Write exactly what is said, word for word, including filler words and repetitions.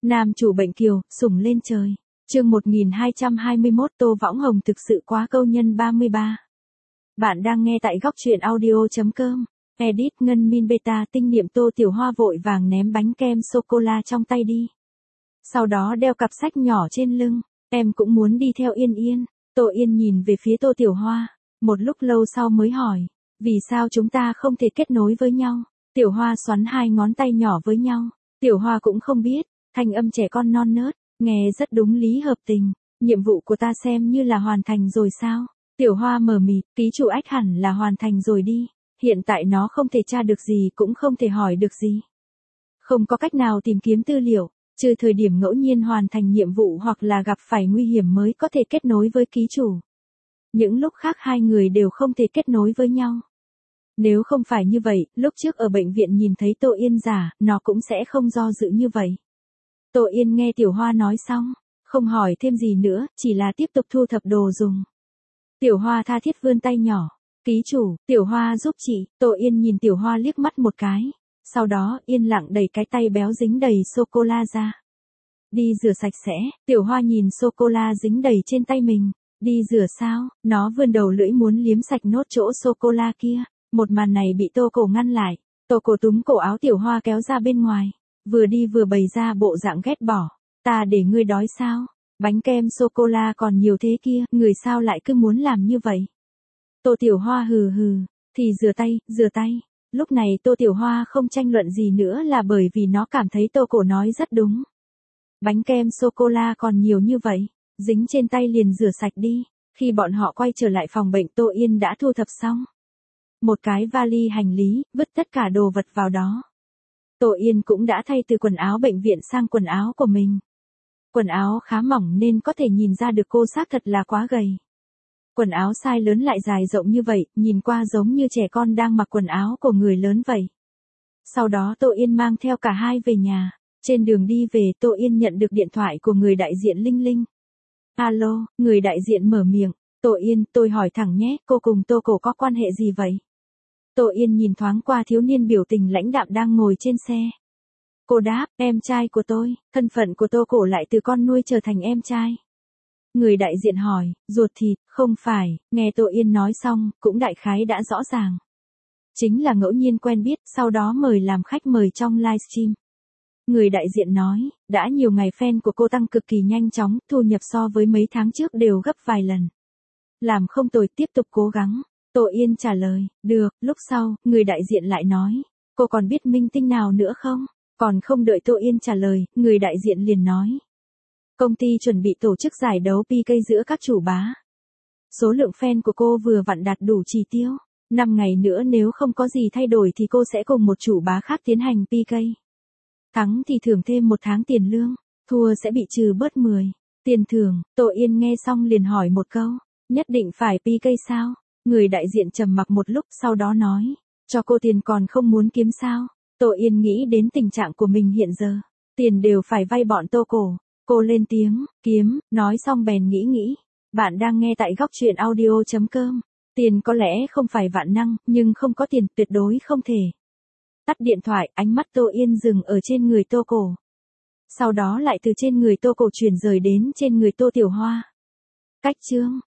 Nam chủ bệnh kiều, sủng lên trời. Chương một nghìn hai trăm hai mươi mốt Tô Võng Hồng thực sự quá câu nhân ba mươi ba. Bạn đang nghe tại góc truyện audio.com. Edit Ngân Min Beta tinh niệm Tô Tiểu Hoa vội vàng ném bánh kem sô-cô-la trong tay đi. Sau đó đeo cặp sách nhỏ trên lưng. Em cũng muốn đi theo Yên Yên. Tô Yên nhìn về phía Tô Tiểu Hoa. Một lúc lâu sau mới hỏi. Vì sao chúng ta không thể kết nối với nhau? Tiểu Hoa xoắn hai ngón tay nhỏ với nhau. Tiểu Hoa cũng không biết. Thanh âm trẻ con non nớt. Nghe rất đúng lý hợp tình. Nhiệm vụ của ta xem như là hoàn thành rồi sao? Tiểu Hoa mờ mịt, ký chủ ách hẳn là hoàn thành rồi đi. Hiện tại nó không thể tra được gì cũng không thể hỏi được gì. Không có cách nào tìm kiếm tư liệu, trừ thời điểm ngẫu nhiên hoàn thành nhiệm vụ hoặc là gặp phải nguy hiểm mới có thể kết nối với ký chủ. Những lúc khác hai người đều không thể kết nối với nhau. Nếu không phải như vậy, lúc trước ở bệnh viện nhìn thấy Tô Yên giả, nó cũng sẽ không do dự như vậy. Tô Yên nghe Tiểu Hoa nói xong, không hỏi thêm gì nữa, chỉ là tiếp tục thu thập đồ dùng. Tiểu Hoa tha thiết vươn tay nhỏ. Ký chủ, Tiểu Hoa giúp chị. Tô Yên nhìn Tiểu Hoa liếc mắt một cái. Sau đó, yên lặng đẩy cái tay béo dính đầy sô-cô-la ra. Đi rửa sạch sẽ. Tiểu Hoa nhìn sô-cô-la dính đầy trên tay mình. Đi rửa sao? Nó vươn đầu lưỡi muốn liếm sạch nốt chỗ sô-cô-la kia. Một màn này bị Tô Cổ ngăn lại. Tô Cổ túm cổ áo Tiểu Hoa kéo ra bên ngoài. Vừa đi vừa bày ra bộ dạng ghét bỏ. Ta để ngươi đói sao? Bánh kem sô-cô-la còn nhiều thế kia, người sao lại cứ muốn làm như vậy? Tô Tiểu Hoa hừ hừ, thì rửa tay, rửa tay. Lúc này Tô Tiểu Hoa không tranh luận gì nữa là bởi vì nó cảm thấy Tô Cổ nói rất đúng. Bánh kem sô-cô-la còn nhiều như vậy, dính trên tay liền rửa sạch đi. Khi bọn họ quay trở lại phòng bệnh Tô Yên đã thu thập xong. Một cái vali hành lý, vứt tất cả đồ vật vào đó. Tô Yên cũng đã thay từ quần áo bệnh viện sang quần áo của mình. Quần áo khá mỏng nên có thể nhìn ra được cô xác thật là quá gầy. Quần áo size lớn lại dài rộng như vậy, nhìn qua giống như trẻ con đang mặc quần áo của người lớn vậy. Sau đó Tô Yên mang theo cả hai về nhà. Trên đường đi về Tô Yên nhận được điện thoại của người đại diện Linh Linh. Alo, người đại diện mở miệng. Tô Yên, tôi hỏi thẳng nhé, cô cùng Tô Cổ có quan hệ gì vậy? Tô Yên nhìn thoáng qua thiếu niên biểu tình lãnh đạm đang ngồi trên xe. Cô đáp, em trai của tôi, thân phận của Tô Cổ lại từ con nuôi trở thành em trai. Người đại diện hỏi, ruột thịt, không phải, nghe Tô Yên nói xong, cũng đại khái đã rõ ràng. Chính là ngẫu nhiên quen biết, sau đó mời làm khách mời trong livestream. Người đại diện nói, đã nhiều ngày fan của cô tăng cực kỳ nhanh chóng, thu nhập so với mấy tháng trước đều gấp vài lần. Làm không tồi, tiếp tục cố gắng. Tô Yên trả lời, được, lúc sau, người đại diện lại nói, cô còn biết minh tinh nào nữa không? Còn không đợi Tô Yên trả lời, người đại diện liền nói. Công ty chuẩn bị tổ chức giải đấu pê ca giữa các chủ bá. Số lượng fan của cô vừa vặn đạt đủ chỉ tiêu. năm ngày nữa nếu không có gì thay đổi thì cô sẽ cùng một chủ bá khác tiến hành pê ca. Thắng thì thưởng thêm một tháng tiền lương, thua sẽ bị trừ bớt mười. Tiền thưởng, Tô Yên nghe xong liền hỏi một câu, nhất định phải pê ca sao? Người đại diện trầm mặc một lúc sau đó nói, cho cô tiền còn không muốn kiếm sao? Tô Yên nghĩ đến tình trạng của mình hiện giờ, tiền đều phải vay bọn Tô Cổ. Cô lên tiếng, kiếm, nói xong bèn nghĩ nghĩ. Bạn đang nghe tại góc truyện audio.com. Tiền có lẽ không phải vạn năng, nhưng không có tiền tuyệt đối không thể. Tắt điện thoại, ánh mắt Tô Yên dừng ở trên người Tô Cổ. Sau đó lại từ trên người Tô Cổ chuyển rời đến trên người Tô Tiểu Hoa. Cách chương.